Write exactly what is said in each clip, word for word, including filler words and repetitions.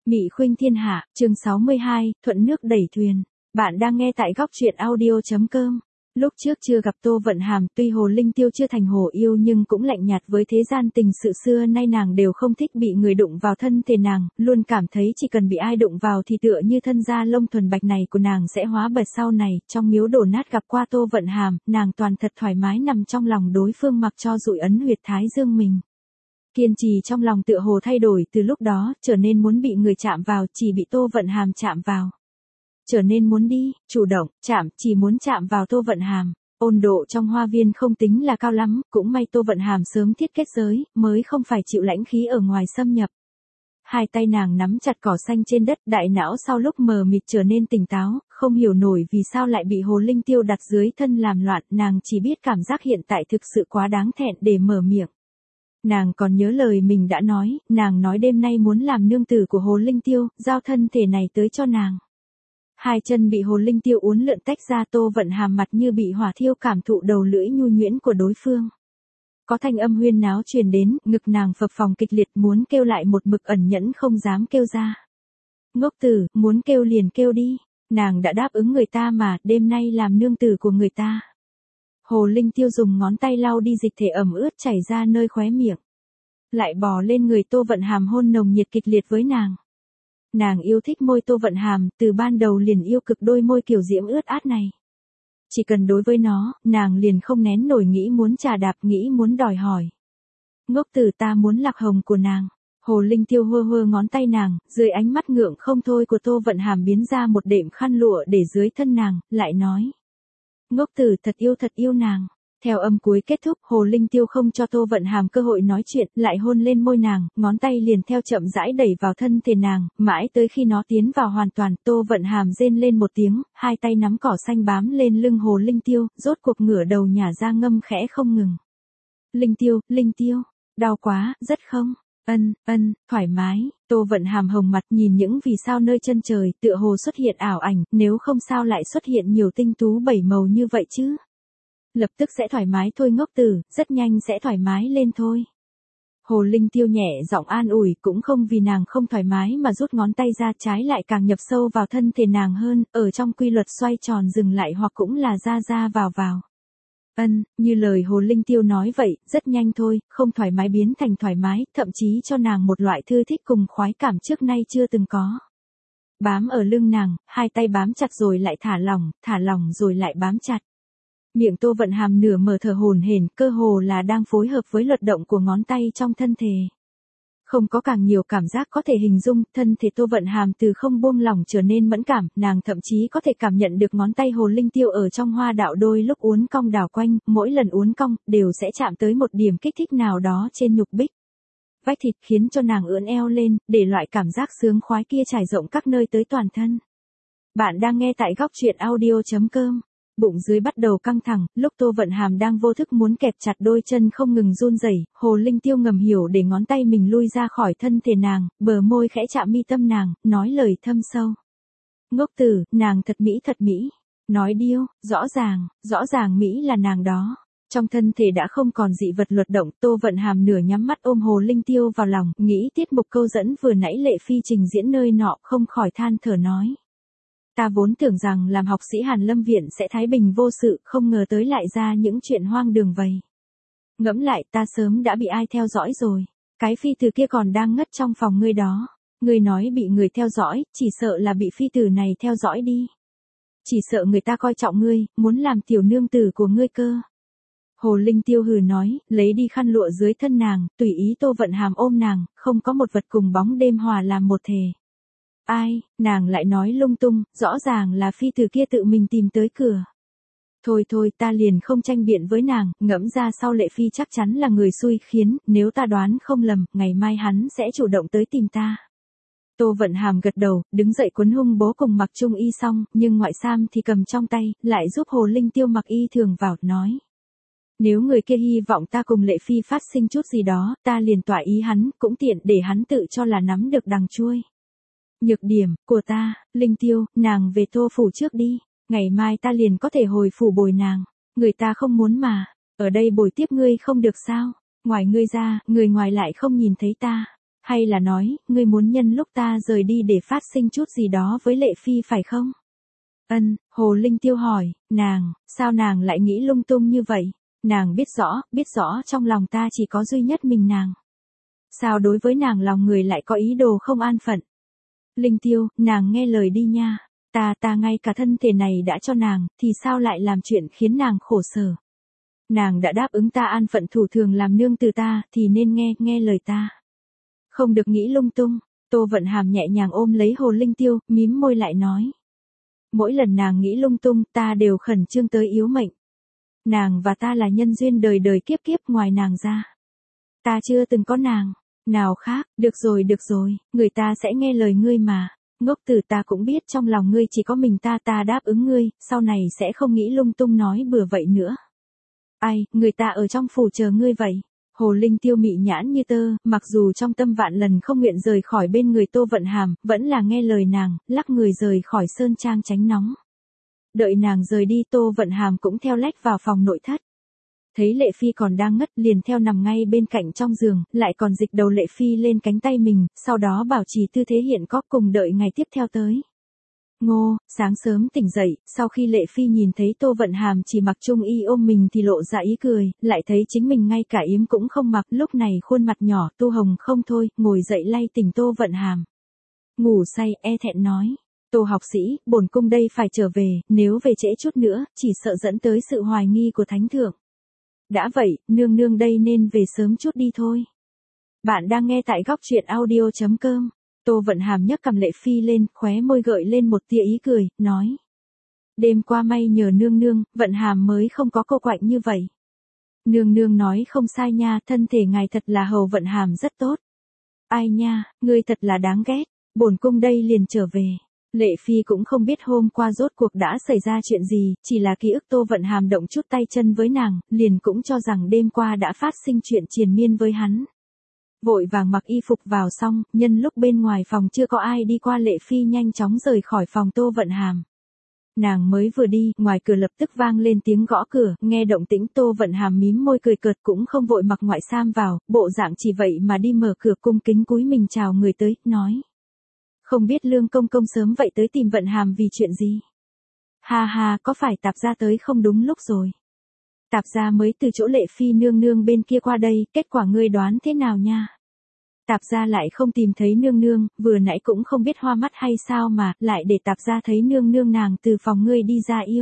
Mị Khuynh Thiên Hạ, chương sáu mươi hai, thuận nước đẩy thuyền. Bạn đang nghe tại góc truyện audio.com. Lúc trước chưa gặp Tô Vận Hàm, tuy Hồ Linh Tiêu chưa thành hồ yêu nhưng cũng lạnh nhạt với thế gian tình sự xưa nay nàng đều không thích bị người đụng vào thân thể nàng, luôn cảm thấy chỉ cần bị ai đụng vào thì tựa như thân da lông thuần bạch này của nàng sẽ hóa bật. Sau này, trong miếu đổ nát gặp qua Tô Vận Hàm, nàng toàn thật thoải mái nằm trong lòng đối phương mặc cho dụi ấn huyệt thái dương mình. Kiên trì trong lòng tựa hồ thay đổi từ lúc đó, trở nên muốn bị người chạm vào, chỉ bị Tô Vận Hàm chạm vào. Trở nên muốn đi, chủ động, chạm, chỉ muốn chạm vào Tô Vận Hàm. Ôn độ trong hoa viên không tính là cao lắm, cũng may Tô Vận Hàm sớm thiết kết giới, mới không phải chịu lãnh khí ở ngoài xâm nhập. Hai tay nàng nắm chặt cỏ xanh trên đất, đại não sau lúc mờ mịt trở nên tỉnh táo, không hiểu nổi vì sao lại bị Hồ Linh Tiêu đặt dưới thân làm loạn, nàng chỉ biết cảm giác hiện tại thực sự quá đáng thẹn để mở miệng. Nàng còn nhớ lời mình đã nói, nàng nói đêm nay muốn làm nương tử của Hồ Linh Tiêu, giao thân thể này tới cho nàng. Hai chân bị Hồ Linh Tiêu uốn lượn tách ra, Tô Vận Hàm mặt như bị hỏa thiêu cảm thụ đầu lưỡi nhu nhuyễn của đối phương. Có thanh âm huyên náo truyền đến, ngực nàng phập phồng kịch liệt muốn kêu lại một mực ẩn nhẫn không dám kêu ra. Ngốc tử, muốn kêu liền kêu đi, nàng đã đáp ứng người ta mà, đêm nay làm nương tử của người ta. Hồ Linh Tiêu dùng ngón tay lau đi dịch thể ẩm ướt chảy ra nơi khóe miệng. Lại bò lên người Tô Vận Hàm hôn nồng nhiệt kịch liệt với nàng. Nàng yêu thích môi Tô Vận Hàm, từ ban đầu liền yêu cực đôi môi kiểu diễm ướt át này. Chỉ cần đối với nó, nàng liền không nén nổi nghĩ muốn trà đạp, nghĩ muốn đòi hỏi. Ngốc tử, ta muốn lạc hồng của nàng. Hồ Linh Tiêu hơ hơ ngón tay nàng, dưới ánh mắt ngượng không thôi của Tô Vận Hàm biến ra một đệm khăn lụa để dưới thân nàng, lại nói. Ngốc tử, thật yêu thật yêu nàng. Theo âm cuối kết thúc, Hồ Linh Tiêu không cho Tô Vận Hàm cơ hội nói chuyện, lại hôn lên môi nàng, ngón tay liền theo chậm rãi đẩy vào thân thể nàng, mãi tới khi nó tiến vào hoàn toàn, Tô Vận Hàm rên lên một tiếng, hai tay nắm cỏ xanh bám lên lưng Hồ Linh Tiêu, rốt cuộc ngửa đầu nhả ra ngâm khẽ không ngừng. Linh Tiêu, Linh Tiêu, đau quá, rất không? Ân, ân, thoải mái. Tô Vận Hàm hồng mặt nhìn những vì sao nơi chân trời, tựa hồ xuất hiện ảo ảnh, nếu không sao lại xuất hiện nhiều tinh tú bảy màu như vậy chứ? Lập tức sẽ thoải mái thôi ngốc tử, rất nhanh sẽ thoải mái lên thôi. Hồ Linh Tiêu nhẹ giọng an ủi, cũng không vì nàng không thoải mái mà rút ngón tay ra, trái lại càng nhập sâu vào thân thể nàng hơn, ở trong quy luật xoay tròn dừng lại hoặc cũng là ra ra vào vào. Ân, như lời Hồ Linh Tiêu nói vậy, rất nhanh thôi, không thoải mái biến thành thoải mái, thậm chí cho nàng một loại thư thích cùng khoái cảm trước nay chưa từng có. Bám ở lưng nàng, hai tay bám chặt rồi lại thả lỏng, thả lỏng rồi lại bám chặt. Miệng Tô Vận Hàm nửa mở thở hổn hển, cơ hồ là đang phối hợp với luật động của ngón tay trong thân thể. Không có càng nhiều cảm giác có thể hình dung, thân thể Tô Vận Hàm từ không buông lỏng trở nên mẫn cảm, nàng thậm chí có thể cảm nhận được ngón tay Hồ Linh Tiêu ở trong hoa đạo đôi lúc uốn cong đảo quanh, mỗi lần uốn cong, đều sẽ chạm tới một điểm kích thích nào đó trên nhục bích. Vách thịt khiến cho nàng ưỡn eo lên, để loại cảm giác sướng khoái kia trải rộng các nơi tới toàn thân. Bạn đang nghe tại góc truyện audio.com. Bụng dưới bắt đầu căng thẳng, lúc Tô Vận Hàm đang vô thức muốn kẹp chặt đôi chân không ngừng run rẩy, Hồ Linh Tiêu ngầm hiểu để ngón tay mình lui ra khỏi thân thể nàng, bờ môi khẽ chạm mi tâm nàng, nói lời thâm sâu. Ngốc tử, nàng thật mỹ thật mỹ. Nói điêu, rõ ràng, rõ ràng mỹ là nàng đó. Trong thân thể đã không còn dị vật luật động, Tô Vận Hàm nửa nhắm mắt ôm Hồ Linh Tiêu vào lòng, nghĩ tiết mục câu dẫn vừa nãy Lệ Phi trình diễn nơi nọ, không khỏi than thở nói. Ta vốn tưởng rằng làm học sĩ Hàn Lâm Viện sẽ thái bình vô sự, không ngờ tới lại ra những chuyện hoang đường vậy. Ngẫm lại, ta sớm đã bị ai theo dõi rồi. Cái phi tử kia còn đang ngất trong phòng ngươi đó. Ngươi nói bị người theo dõi, chỉ sợ là bị phi tử này theo dõi đi. Chỉ sợ người ta coi trọng ngươi, muốn làm tiểu nương tử của ngươi cơ. Hồ Linh Tiêu hừ nói, lấy đi khăn lụa dưới thân nàng, tùy ý Tô Vận Hàm ôm nàng, không có một vật cùng bóng đêm hòa làm một thể. Ai, nàng lại nói lung tung, rõ ràng là phi tử kia tự mình tìm tới cửa. Thôi thôi, ta liền không tranh biện với nàng, ngẫm ra sau Lệ Phi chắc chắn là người xui khiến, nếu ta đoán không lầm, ngày mai hắn sẽ chủ động tới tìm ta. Tô Vận Hàm gật đầu, đứng dậy cuốn hung bố cùng mặc trung y xong, nhưng ngoại sam thì cầm trong tay, lại giúp Hồ Linh Tiêu mặc y thường vào, nói. Nếu người kia hy vọng ta cùng Lệ Phi phát sinh chút gì đó, ta liền tỏa ý hắn, cũng tiện để hắn tự cho là nắm được đằng chuôi. Nhược điểm của ta, Linh Tiêu, nàng về Tô phủ trước đi, ngày mai ta liền có thể hồi phủ bồi nàng, người ta không muốn mà, ở đây bồi tiếp ngươi không được sao, ngoài ngươi ra, người ngoài lại không nhìn thấy ta. Hay là nói, ngươi muốn nhân lúc ta rời đi để phát sinh chút gì đó với Lệ Phi phải không? Ân, Hồ Linh Tiêu hỏi, nàng, sao nàng lại nghĩ lung tung như vậy? Nàng biết rõ, biết rõ trong lòng ta chỉ có duy nhất mình nàng. Sao đối với nàng lòng người lại có ý đồ không an phận? Linh Tiêu, nàng nghe lời đi nha. Ta ta ngay cả thân thể này đã cho nàng, thì sao lại làm chuyện khiến nàng khổ sở? Nàng đã đáp ứng ta an phận thủ thường làm nương từ ta, thì nên nghe, nghe lời ta. Không được nghĩ lung tung. Tô Vận Hàm nhẹ nhàng ôm lấy Hồ Linh Tiêu, mím môi lại nói. Mỗi lần nàng nghĩ lung tung, ta đều khẩn trương tới yếu mệnh. Nàng và ta là nhân duyên đời đời kiếp kiếp, ngoài nàng ra. Ta chưa từng có nàng. Nào khác, được rồi được rồi, người ta sẽ nghe lời ngươi mà. Ngốc tử, ta cũng biết trong lòng ngươi chỉ có mình ta, ta đáp ứng ngươi, sau này sẽ không nghĩ lung tung nói bừa vậy nữa. Ai, người ta ở trong phủ chờ ngươi vậy. Hồ Linh Tiêu mị nhãn như tơ, mặc dù trong tâm vạn lần không nguyện rời khỏi bên người Tô Vận Hàm, vẫn là nghe lời nàng, lắc người rời khỏi sơn trang tránh nóng. Đợi nàng rời đi, Tô Vận Hàm cũng theo lách vào phòng nội thất. Thấy Lệ Phi còn đang ngất, liền theo nằm ngay bên cạnh trong giường, lại còn dịch đầu Lệ Phi lên cánh tay mình, sau đó bảo trì tư thế hiện có cùng đợi ngày tiếp theo tới. Ngô, sáng sớm tỉnh dậy, sau khi Lệ Phi nhìn thấy Tô Vận Hàm chỉ mặc trung y ôm mình thì lộ ra ý cười, lại thấy chính mình ngay cả yếm cũng không mặc, lúc này khuôn mặt nhỏ tu hồng không thôi, ngồi dậy lay tỉnh Tô Vận Hàm. Ngủ say, e thẹn nói. Tô học sĩ, bổn cung đây phải trở về, nếu về trễ chút nữa, chỉ sợ dẫn tới sự hoài nghi của thánh thượng. Đã vậy, nương nương đây nên về sớm chút đi thôi. Bạn đang nghe tại góc truyện audio chấm com. Tô Vận Hàm nhấc cằm Lệ Phi lên, khóe môi gợi lên một tia ý cười, nói. Đêm qua may nhờ nương nương, Vận Hàm mới không có cô quạnh như vậy. Nương nương nói không sai nha, thân thể ngài thật là hầu Vận Hàm rất tốt. Ai nha, ngươi thật là đáng ghét, bổn cung đây liền trở về. Lệ Phi cũng không biết hôm qua rốt cuộc đã xảy ra chuyện gì, chỉ là ký ức Tô Vận Hàm động chút tay chân với nàng, liền cũng cho rằng đêm qua đã phát sinh chuyện triền miên với hắn. Vội vàng mặc y phục vào xong, nhân lúc bên ngoài phòng chưa có ai đi qua, Lệ Phi nhanh chóng rời khỏi phòng Tô Vận Hàm. Nàng mới vừa đi, ngoài cửa lập tức vang lên tiếng gõ cửa, nghe động tĩnh Tô Vận Hàm mím môi cười cợt cũng không vội mặc ngoại sam vào, bộ dạng chỉ vậy mà đi mở cửa cung kính cúi mình chào người tới, nói. Không biết Lương công công sớm vậy tới tìm Vận Hàm vì chuyện gì? Ha ha, có phải Tạp gia tới không đúng lúc rồi? Tạp gia mới từ chỗ Lệ Phi nương nương bên kia qua đây, kết quả ngươi đoán thế nào nha? Tạp gia lại không tìm thấy nương nương, vừa nãy cũng không biết hoa mắt hay sao mà, lại để Tạp gia thấy nương nương nàng từ phòng ngươi đi ra yêu.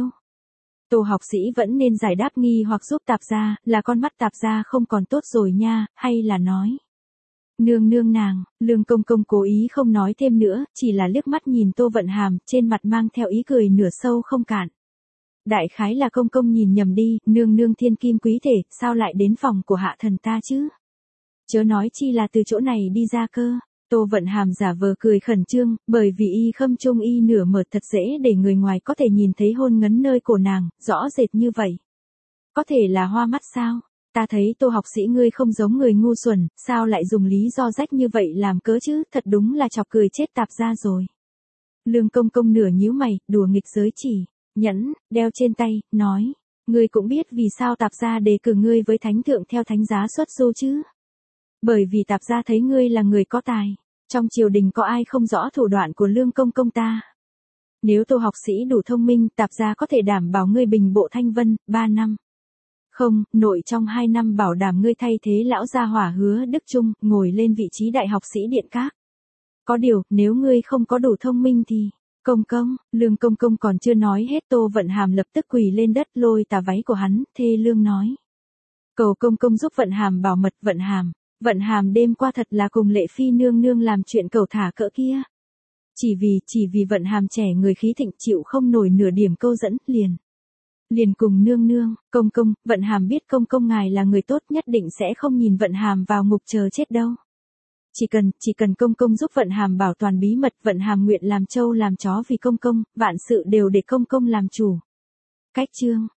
Tô học sĩ vẫn nên giải đáp nghi hoặc giúp Tạp gia, là con mắt Tạp gia không còn tốt rồi nha, hay là nói. Nương nương nàng, Lương công công cố ý không nói thêm nữa, chỉ là liếc mắt nhìn Tô Vận Hàm, trên mặt mang theo ý cười nửa sâu không cạn. Đại khái là công công nhìn nhầm đi, nương nương thiên kim quý thể, sao lại đến phòng của hạ thần ta chứ? Chớ nói chi là từ chỗ này đi ra cơ. Tô Vận Hàm giả vờ cười khẩn trương, bởi vì y khâm trung y nửa mở thật dễ để người ngoài có thể nhìn thấy hôn ngấn nơi cổ nàng, rõ rệt như vậy. Có thể là hoa mắt sao? Ta thấy Tô học sĩ ngươi không giống người ngu xuẩn, sao lại dùng lý do rách như vậy làm cớ chứ, thật đúng là chọc cười chết Tạp gia rồi. Lương công công nửa nhíu mày, đùa nghịch giới chỉ, nhẫn, đeo trên tay, nói, ngươi cũng biết vì sao Tạp gia đề cử ngươi với thánh thượng theo thánh giá xuất du chứ. Bởi vì Tạp gia thấy ngươi là người có tài, trong triều đình có ai không rõ thủ đoạn của Lương công công ta. Nếu Tô học sĩ đủ thông minh, Tạp gia có thể đảm bảo ngươi bình bộ thanh vân, ba năm. Không, nội trong hai năm bảo đảm ngươi thay thế lão gia hỏa Hứa Đức Trung, ngồi lên vị trí đại học sĩ điện các. Có điều, nếu ngươi không có đủ thông minh thì, công công, Lương công công còn chưa nói hết, Tô Vận Hàm lập tức quỳ lên đất lôi tà váy của hắn, thê lương nói. Cầu công công giúp Vận Hàm bảo mật. Vận Hàm, Vận Hàm đêm qua thật là cùng Lệ Phi nương nương làm chuyện cầu thả cỡ kia. Chỉ vì, chỉ vì Vận Hàm trẻ người khí thịnh chịu không nổi nửa điểm câu dẫn, liền. Liền cùng nương nương, công công, Vận Hàm biết công công ngài là người tốt, nhất định sẽ không nhìn Vận Hàm vào ngục chờ chết đâu. Chỉ cần, chỉ cần công công giúp Vận Hàm bảo toàn bí mật, Vận Hàm nguyện làm trâu làm chó vì công công, vạn sự đều để công công làm chủ. Cách chương,